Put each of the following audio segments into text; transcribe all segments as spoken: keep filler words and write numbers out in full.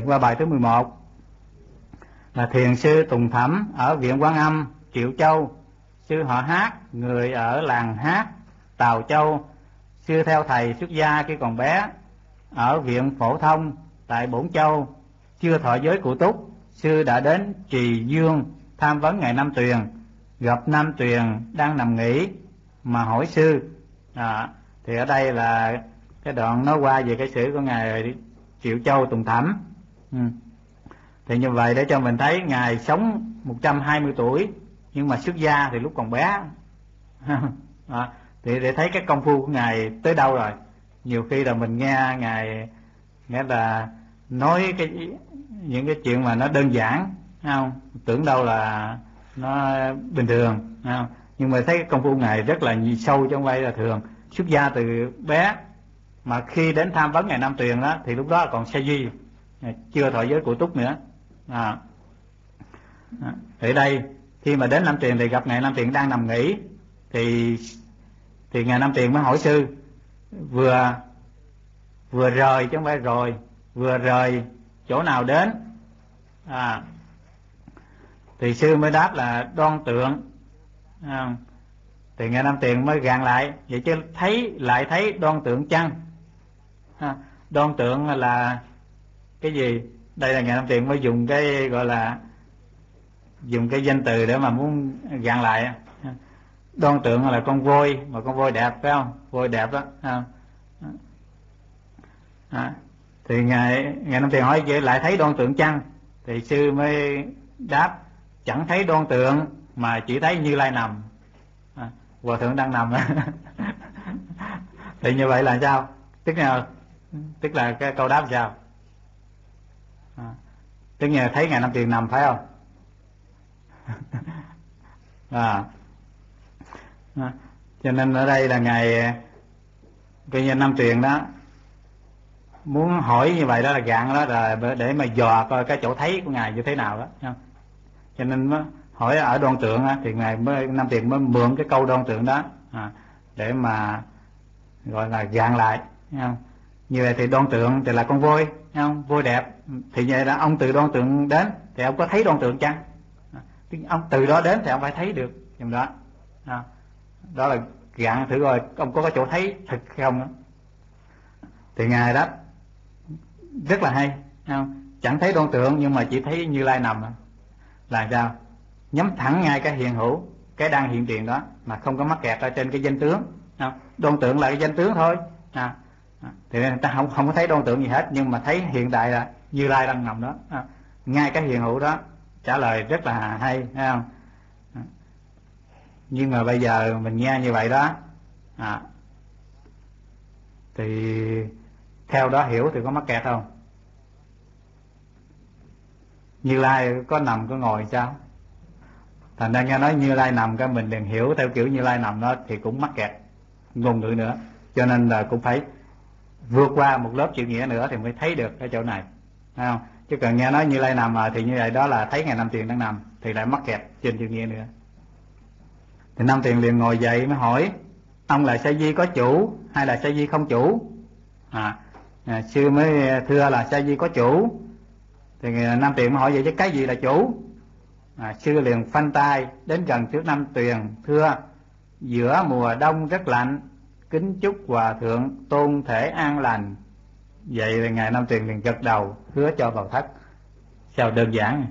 Qua bài thứ mười một là thiền sư Tùng Thẩm ở Viện Quan Âm, Triệu Châu. Sư họ Hát, người ở làng Hát, Tào Châu. Sư theo thầy xuất gia khi còn bé ở Viện Phổ Thông tại Bổn Châu. Chưa thọ giới cụ túc, sư đã đến Trì Dương tham vấn ngài Nam Tuyền. Gặp Nam Tuyền đang nằm nghỉ mà hỏi sư. À, thì ở đây là cái đoạn nói qua về cái sử của ngài Triệu Châu Tùng Thẩm. Ừ. Thì như vậy để cho mình thấy ngài sống một trăm hai mươi tuổi nhưng mà xuất gia thì lúc còn bé. À, thì để thấy cái công phu của ngài tới đâu rồi. Nhiều khi là mình nghe ngài nghĩa là nói cái những cái chuyện mà nó đơn giản, không tưởng đâu là nó bình thường, không? Nhưng mà thấy cái công phu ngài rất là sâu, chứ không phải là thường. Xuất gia từ bé mà khi đến tham vấn ngài Nam Tuyền đó thì lúc đó còn sa di, chưa thọ giới cụ túc nữa. À. Ở đây khi mà đến Nam Tuyền thì gặp ngài Nam Tuyền đang nằm nghỉ, thì thì ngài Nam Tuyền mới hỏi sư, vừa vừa rời chứ không phải rồi, vừa rời chỗ nào đến. À, thì sư mới đáp là Đoan Tượng. À, thì ngài Nam Tuyền mới gàn lại, vậy chứ thấy lại thấy Đoan Tượng chăng? À, Đoan Tượng là cái gì? Đây là ngài Nam Tuyền mới dùng cái gọi là dùng cái danh từ để mà muốn gạn lại. Đoan Tượng là con voi, mà con voi đẹp phải không? Voi đẹp đó. À, à, thì ngài ngài Nam Tuyền hỏi vậy lại thấy Đoan Tượng chăng? Thì sư mới đáp chẳng thấy Đoan Tượng mà chỉ thấy Như Lai nằm. À, Hòa thượng đang nằm. Thì như vậy là sao? Tức là tức là cái câu đáp sao? À, tức là thấy ngài Nam Tuyền nằm phải không? À, à, cho nên ở đây là ngài coi như Nam Tuyền đó muốn hỏi như vậy đó là gạn đó là để mà dò coi cái chỗ thấy của ngài như thế nào đó, không? Cho nên mới hỏi ở Đoan Tượng á, thì ngài mới Nam Tuyền mới mượn cái câu Đoan Tượng đó à, để mà gọi là gạn lại, không? Như vậy thì Đoan Tượng thì là con voi, không? Voi đẹp, thì vậy là ông từ Đoan Tượng đến thì ông có thấy Đoan Tượng chăng? À, ông từ đó đến thì ông phải thấy được chừng đó. À, đó là gạn thử coi ông có cái chỗ thấy thật hay không đó. Thì ngài đó rất là hay, không? Chẳng thấy Đoan Tượng nhưng mà chỉ thấy Như Lai nằm. Là sao? Nhắm thẳng ngay cái hiện hữu, cái đang hiện tiền đó, mà không có mắc kẹt ở trên cái danh tướng. Không? Đoan Tượng là cái danh tướng thôi. À, thì người ta không không có thấy Đoan Tượng gì hết, nhưng mà thấy hiện tại là Như Lai đang nằm đó. À, ngay cái hiện hữu đó. Trả lời rất là hay, thấy không? À, nhưng mà bây giờ mình nghe như vậy đó, à, thì theo đó hiểu thì có mắc kẹt không? Như Lai có nằm có ngồi sao? Thành ra nghe nói Như Lai nằm, cái mình đừng hiểu theo kiểu Như Lai nằm đó thì cũng mắc kẹt ngôn ngữ nữa. Cho nên là cũng phải vượt qua một lớp chữ nghĩa nữa thì mới thấy được cái chỗ này, thấy không? Chứ cần nghe nói Như Lai nằm mà thì như vậy đó là thấy ngài Nam Tuyền đang nằm thì lại mắc kẹt trên chữ nghĩa nữa. Thì Nam Tuyền liền ngồi dậy mới hỏi, ông là sa di có chủ hay là sa di không chủ? À, à sư mới thưa là sa di có chủ. Thì Nam Tuyền mới hỏi vậy chứ cái gì là chủ? À, sư liền phanh tay đến gần trước Nam Tuyền thưa, giữa mùa đông rất lạnh, kính chúc hòa thượng tôn thể an lành. Vậy là ngài Nam Tuyền liền gật đầu hứa cho vào thất. Sao đơn giản.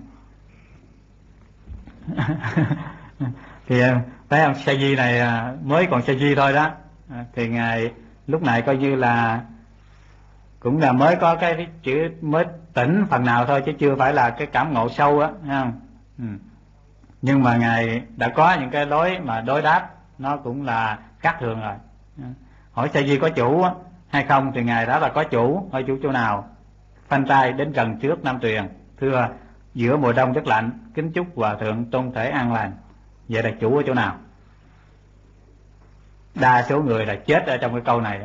Thì thấy ông sa di này mới còn sa di thôi đó, thì ngài lúc này coi như là cũng là mới có cái chữ mới tỉnh phần nào thôi, chứ chưa phải là cái cảm ngộ sâu á, không? Ừ. Nhưng mà ngài đã có những cái đối mà đối đáp nó cũng là khác thường rồi. Hỏi sa di có chủ hay không thì ngài đó là có chủ. Hỏi chủ chỗ nào? Phanh tay đến gần trước Nam Tuyền thưa, giữa mùa đông rất lạnh, kính chúc hòa thượng tôn thể an lành. Vậy là chủ ở chỗ nào? Đa số người là chết ở trong cái câu này đó.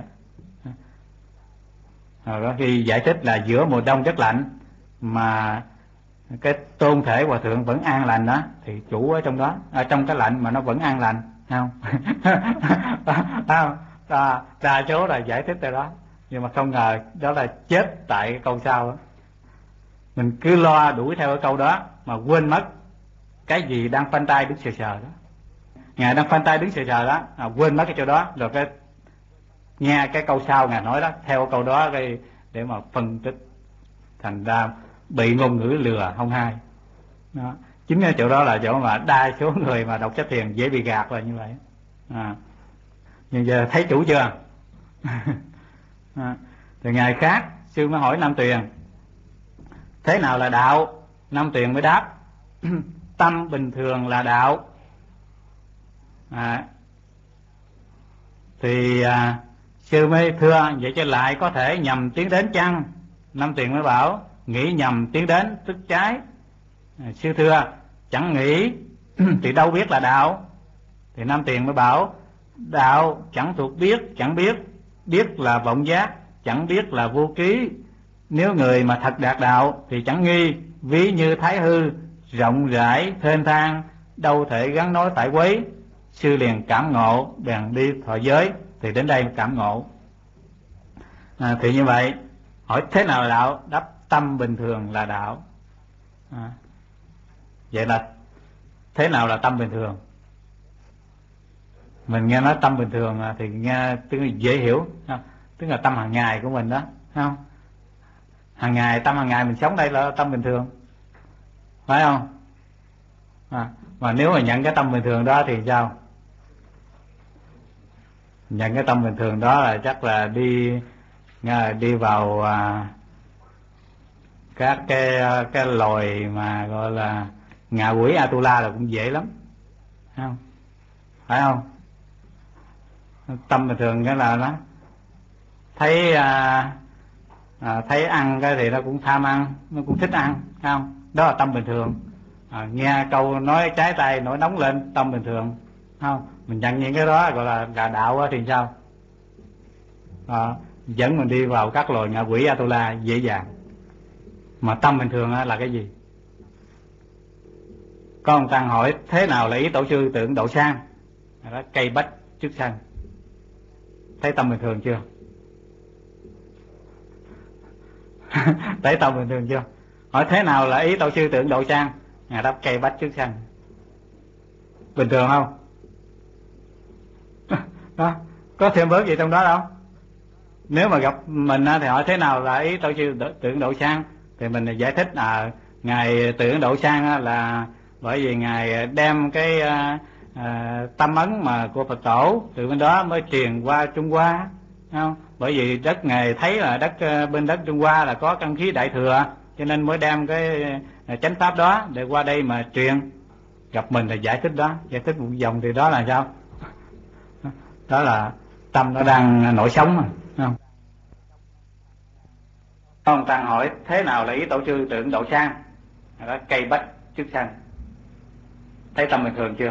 Rồi có khi giải thích là giữa mùa đông rất lạnh mà cái tôn thể hòa thượng vẫn an lành đó, thì chủ ở trong đó, ở trong cái lạnh mà nó vẫn an lành, không? Không? Đa, đa số là giải thích từ đó, nhưng mà không ngờ đó là chết tại cái câu sau đó. Mình cứ lo đuổi theo cái câu đó mà quên mất cái gì đang phanh tay đứng sờ sờ đó. Ngài đang phanh tay đứng sờ sờ đó, à, quên mất cái chỗ đó, rồi cái nghe cái câu sau Ngài nói đó, theo câu đó cái để mà phân tích, thành ra bị ngôn ngữ lừa không hay đó. Chính cái chỗ đó là chỗ mà đa số người mà đọc sách thiền dễ bị gạt là như vậy. À, nhưng giờ thấy chủ chưa? À, thì ngày khác sư mới hỏi Nam Tuyền thế nào là đạo. Nam Tuyền mới đáp tâm bình thường là đạo. À, thì à, sư mới thưa vậy cho lại có thể nhầm tiến đến chăng? Nam Tuyền mới bảo nghĩ nhầm tiến đến tức trái. À, sư thưa chẳng nghĩ thì đâu biết là đạo. Thì Nam Tuyền mới bảo đạo chẳng thuộc biết, chẳng biết, biết là vọng giác, chẳng biết là vô ký. Nếu người mà thật đạt đạo thì chẳng nghi, ví như thái hư rộng rãi thênh thang, đâu thể gắn nói phải quấy. Sư liền cảm ngộ bèn đi thọ giới. Thì đến đây cảm ngộ. À, thì như vậy hỏi thế nào là đạo? Đáp tâm bình thường là đạo. À, vậy là thế nào là tâm bình thường? Mình nghe nói tâm bình thường thì nghe tức là dễ hiểu, không? Tức là tâm hàng ngày của mình đó, không? Hàng ngày, tâm hàng ngày mình sống đây là tâm bình thường, phải không? À, mà nếu mà nhận cái tâm bình thường đó thì sao? Nhận cái tâm bình thường đó là chắc là đi đi vào à, các cái cái loài mà gọi là ngạ quỷ Atula là cũng dễ lắm, không? Phải không? Tâm bình thường cái là nó thấy à, à, thấy ăn cái thì nó cũng tham ăn, nó cũng thích ăn, không? Đó là tâm bình thường. À, nghe câu nói trái tay nổi nóng lên, tâm bình thường, không? Mình nhận những cái đó gọi là là đạo thì sao? À, dẫn mình đi vào các loài ngạ quỷ Atula dễ dàng. Mà tâm bình thường là cái gì? Có ông Tăng hỏi thế nào là ý tổ sư tưởng độ sang? Đó, cây bách trước sân. Thấy tâm bình thường chưa? Thấy tâm bình thường chưa? Hỏi thế nào là ý tổ sư tưởng độ sang? Ngài đáp cây bách trước sân. Bình thường không? Đó, có thêm bớt gì trong đó đâu. Nếu mà gặp mình thì hỏi thế nào là ý tổ sư tưởng độ sang, thì mình giải thích là Ngài tưởng độ sang là bởi vì Ngài đem cái à, à, tâm ấn mà của Phật tổ từ bên đó mới truyền qua Trung Hoa, không? Bởi vì đất Ngài thấy là đất bên đất Trung Hoa là có căn khí đại thừa, cho nên mới đem cái chánh pháp đó để qua đây mà truyền. Gặp mình thì giải thích đó, giải thích một dòng thì đó là sao? Đó là tâm nó đang nổi sống mà, không? Ông Tăng hỏi thế nào là ý tổ sư tưởng độ sang? Đó, cây bách trước sân. Thấy tâm bình thường chưa?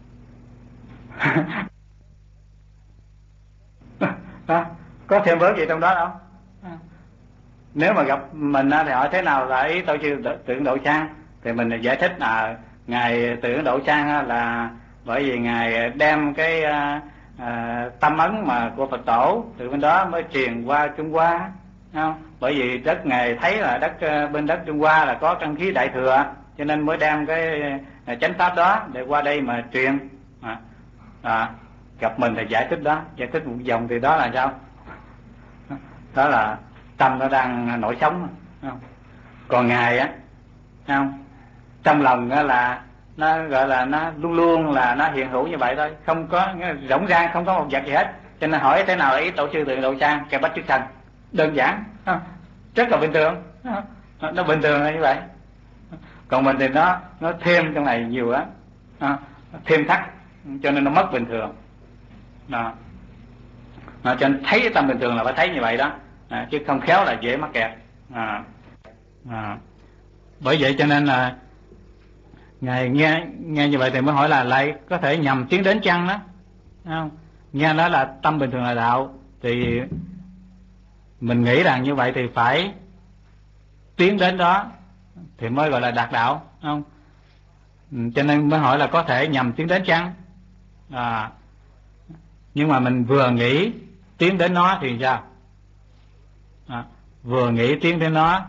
Đó, có thêm bớt gì trong đó đâu. Nếu mà gặp mình thì hỏi thế nào là ý tổ sư tưởng độ sang, thì mình giải thích là Ngài tưởng độ sang là bởi vì Ngài đem cái à, à, tâm ấn mà của Phật tổ từ bên đó mới truyền qua Trung Hoa, không? Bởi vì đất Ngài thấy là đất bên đất Trung Hoa là có căn khí đại thừa, cho nên mới đem cái chánh pháp đó để qua đây mà truyền. À, à, gặp mình thì giải thích đó, giải thích một dòng thì đó là sao? Đó là tâm nó đang nổi sống, không? Còn Ngài á, không? Trong lòng đó là nó gọi là nó luôn luôn là nó hiện hữu như vậy thôi, không có rỗng rang, không có một vật gì hết. Cho nên hỏi thế nào là ý tổ sư tưởng độ sang? Cây bách trước sân. Đơn giản, không? Rất là bình thường, không? Nó bình thường là như vậy. Còn mình thì nó nó thêm trong này nhiều á, thêm thắt, cho nên nó mất bình thường đó. Nó cho nên thấy tâm bình thường là phải thấy như vậy đó, à, chứ không khéo là dễ mắc kẹt. À, à. Bởi vậy cho nên là Ngài nghe nghe như vậy thì mới hỏi là lại có thể nhầm tiến đến chăng đó, không? Nghe nói là tâm bình thường là đạo, thì mình nghĩ rằng như vậy thì phải tiến đến đó thì mới gọi là đạt đạo, không? Cho nên mới hỏi là có thể nhầm tiến đến chăng? À, nhưng mà mình vừa nghĩ tiến đến nó thì sao? À, vừa nghĩ tiến đến nó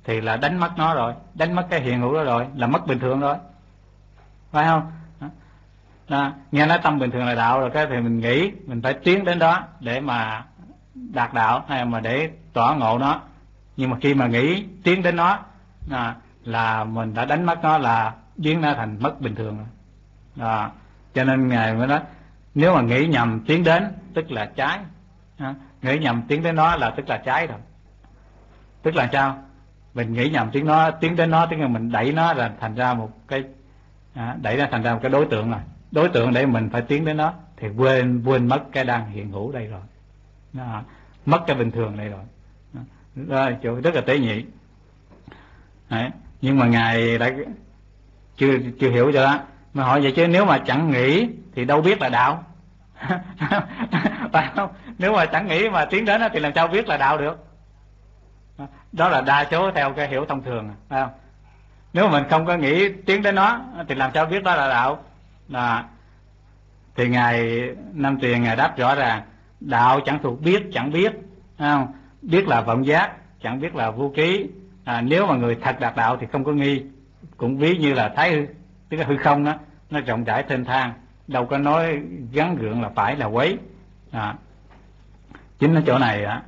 thì là đánh mất nó rồi, đánh mất cái hiện hữu đó rồi, là mất bình thường rồi, phải không? Đó. Nghe nói tâm bình thường là đạo rồi, cái thì mình nghĩ mình phải tiến đến đó để mà đạt đạo hay mà để tỏa ngộ nó. Nhưng mà khi mà nghĩ tiến đến nó à, là mình đã đánh mất nó, là biến nó thành mất bình thường rồi. Đó. Cho nên Ngài mới nói nếu mà nghĩ nhầm tiến đến tức là trái, à, nghĩ nhầm tiến đến nó là tức là trái rồi. Tức là sao? Mình nghĩ nhầm tiến nó tiến đến nó, tức là mình đẩy nó là thành ra một cái à, đẩy nó thành ra một cái đối tượng rồi, đối tượng để mình phải tiến đến nó thì quên quên mất cái đang hiện hữu đây rồi. Đó. Mất cái bình thường đây rồi. Đó, chỗ rất là tế nhị. Đấy. Nhưng mà Ngài đã chưa chưa hiểu cho đó. Mà hỏi vậy chứ nếu mà chẳng nghĩ thì đâu biết là đạo. Phải không? Nếu mà chẳng nghĩ mà tiến đến đó, thì làm sao biết là đạo được? Đó là đa số theo cái hiểu thông thường, phải không? Nếu mà mình không có nghĩ tiến đến nó thì làm sao biết đó là đạo? Đó. Thì Ngài Nam Tuyền Ngài đáp rõ ràng, đạo chẳng thuộc biết chẳng biết, không? Biết là vọng giác, chẳng biết là vô ký. À, nếu mà người thật đạt đạo thì không có nghi, cũng ví như là thái hư, tức là hư không đó, nó rộng rãi thênh thang, đâu có nói gắn gượng là phải là quấy. À, chính ở chỗ này á,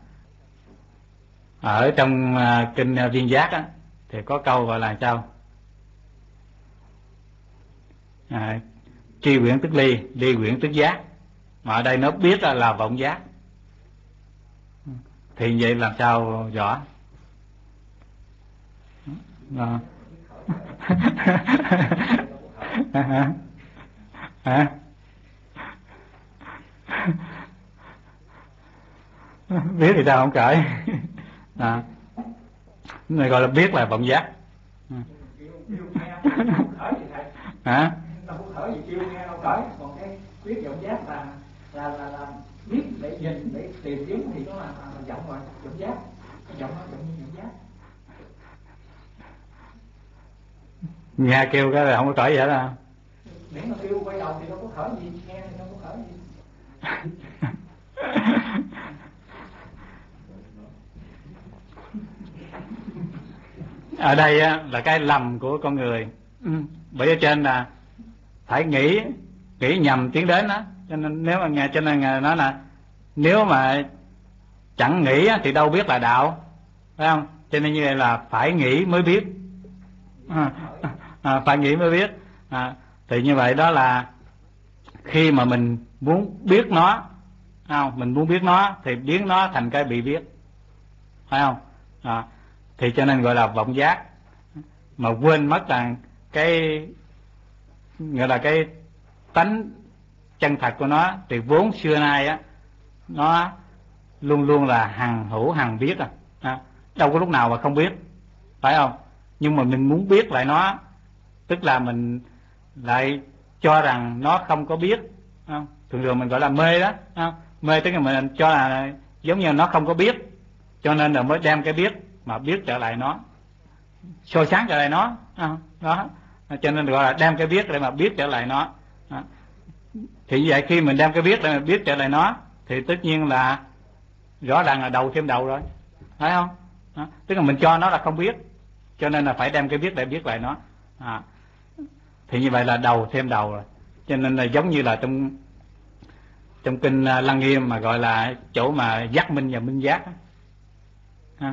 ở trong uh, kinh uh, Viên Giác á, thì có câu gọi là sao? À, tri quyển tức ly, ly quyển tức giác, mà ở đây nó biết là, là vọng giác. Thì vậy làm sao rõ? À. Hả? Biết thì sao không cởi? À. Này gọi là biết là vọng giác. Hả? Đâu có khởi gì kêu nghe đâu khởi, còn cái biết vọng giác là là là, là biết để nhìn để tìm kiếm thì nó là, là, là vọng rồi, vọng giác, cái vọng nó vọng như vọng giác. Nghe kêu cái là không có khởi gì hết à? Miễn mà kêu quay đầu thì đâu có khởi gì, nghe thì đâu có khởi gì. Ở đây á, là cái lầm của con người. Ừ. Bởi ở trên là phải nghĩ nghĩ nhầm tiến đến đó, cho nên nếu mà nghe cho nên Ngài nói là nếu mà chẳng nghĩ thì đâu biết là đạo, phải không? Cho nên như vậy là phải nghĩ mới biết, à, à, phải nghĩ mới biết. À, thì như vậy đó là khi mà mình muốn biết nó, không, mình muốn biết nó thì biến nó thành cái bị biết, phải không? À, thì cho nên gọi là vọng giác, mà quên mất rằng cái gọi là cái tánh chân thật của nó thì vốn xưa nay á nó luôn luôn là hằng hữu hằng biết à. À, đâu có lúc nào mà không biết, phải không? Nhưng mà mình muốn biết lại nó, tức là mình lại cho rằng nó không có biết, không? Thường thường mình gọi là mê đó, không? Mê tức là mình cho là giống như nó không có biết, cho nên là mới đem cái biết mà biết trở lại nó, soi sáng trở lại nó, không? Đó, cho nên gọi là đem cái biết để mà biết trở lại nó. Đó. Thì như vậy khi mình đem cái biết để mà biết trở lại nó thì tất nhiên là rõ ràng là đầu thêm đầu rồi, phải không? Đó. Tức là mình cho nó là không biết, cho nên là phải đem cái biết để biết lại nó. À. Thì như vậy là đầu thêm đầu rồi, cho nên là giống như là trong trong kinh Lăng Nghiêm mà gọi là chỗ mà giác minh và minh giác. À.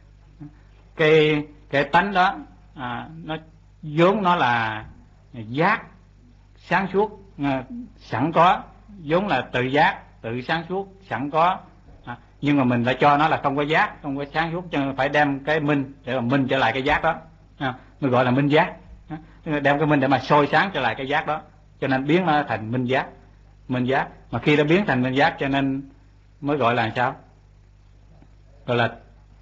cái cái tánh đó à, nó vốn nó là giác sáng suốt, à, sẵn có, vốn là tự giác tự sáng suốt sẵn có, à, nhưng mà mình lại cho nó là không có giác không có sáng suốt, cho nên phải đem cái minh để mà minh trở lại cái giác đó, à, mới gọi là minh giác. À, đem cái minh để mà soi sáng trở lại cái giác đó, cho nên biến nó thành minh giác. Minh giác mà khi nó biến thành minh giác cho nên mới gọi là sao? Gọi là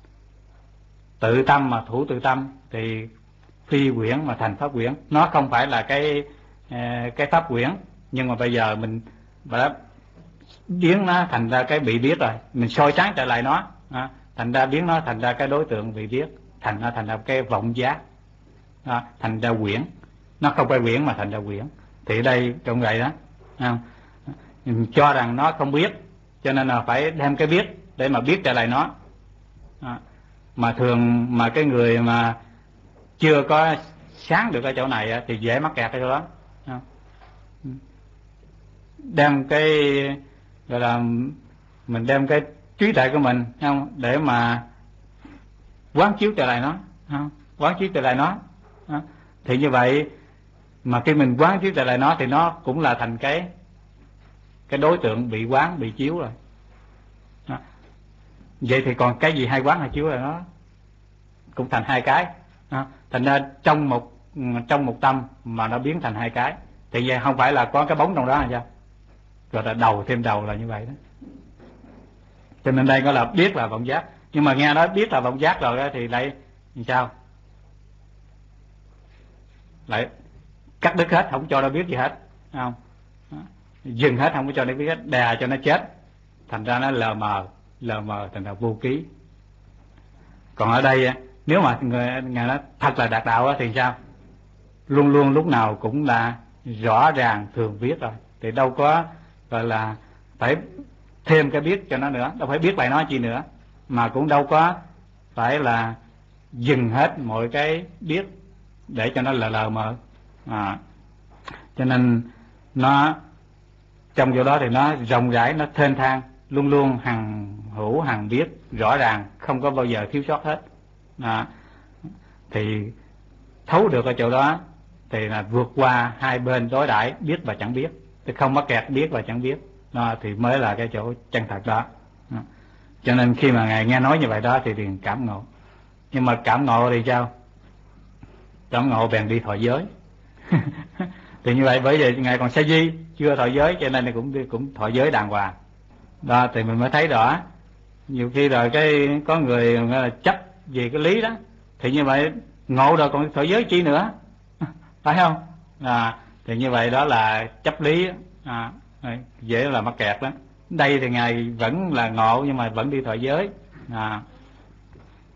tự tâm, mà thủ tự tâm thì phi quyển mà thành pháp quyển. Nó không phải là cái cái pháp quyển, nhưng mà bây giờ mình đã biến nó thành ra cái bị biết rồi, mình soi sáng trở lại nó, à, thành ra biến nó thành ra cái đối tượng bị biết, thành ra thành ra cái vọng giác, à, thành ra quyển. Nó không phải quyển mà thành ra quyển. Thì ở đây trong vậy đó, à, mình cho rằng nó không biết, cho nên là phải đem cái biết để mà biết trở lại nó. À, mà thường mà cái người mà chưa có sáng được ở chỗ này á, thì dễ mắc kẹt ở chỗ đó. Đem cái gọi là mình đem cái trí tuệ của mình không để mà quán chiếu trở lại nó, không? Quán chiếu trở lại nó, không? Thì như vậy mà khi mình quán chiếu trở lại nó thì nó cũng là thành cái cái đối tượng bị quán bị chiếu rồi. Đó. Vậy thì còn cái gì hay quán hay chiếu là nó cũng thành hai cái. Đó. Thành ra trong một trong một tâm mà nó biến thành hai cái thì vậy không phải là có cái bóng trong đó hay sao? Rồi là đầu thêm đầu là như vậy đó. Cho nên đây gọi là biết là vọng giác. Nhưng mà nghe nói biết là vọng giác rồi đó thì lại làm sao? Lại cắt đứt hết, không cho nó biết gì hết, không? Dừng hết, không có cho nó biết hết, đè cho nó chết, thành ra nó lờ mờ, lờ mờ thành ra vô ký. Còn ở đây nếu mà người ngài nói thật là đạt đạo thì sao? Luôn luôn lúc nào cũng là rõ ràng thường biết rồi, thì đâu có gọi là phải thêm cái biết cho nó nữa, đâu phải biết lại nó chi nữa, mà cũng đâu có phải là dừng hết mọi cái biết để cho nó lờ lờ mờ. À, cho nên nó trong chỗ đó thì nó rộng rãi, nó thênh thang, luôn luôn hằng hữu hằng biết rõ ràng, không có bao giờ thiếu sót hết. À, thì thấu được ở chỗ đó thì là vượt qua hai bên đối đãi biết và chẳng biết, thì không mắc kẹt biết và chẳng biết, đó thì mới là cái chỗ chân thật đó. À, cho nên khi mà ngài nghe nói như vậy đó thì liền cảm ngộ. Nhưng mà cảm ngộ thì sao? Cảm ngộ bèn đi thọ giới. Thì như vậy bởi vì ngài còn sa di chưa thọ giới, cho nên cũng đi cũng thọ giới đàng hoàng đó, thì mình mới thấy rõ. Nhiều khi rồi cái có người chấp về cái lý đó, thì như vậy ngộ rồi còn thọ giới chi nữa, phải không? À, thì như vậy đó là chấp lý, à, dễ là mắc kẹt đó. Đây thì ngài vẫn là ngộ nhưng mà vẫn đi thọ giới. À,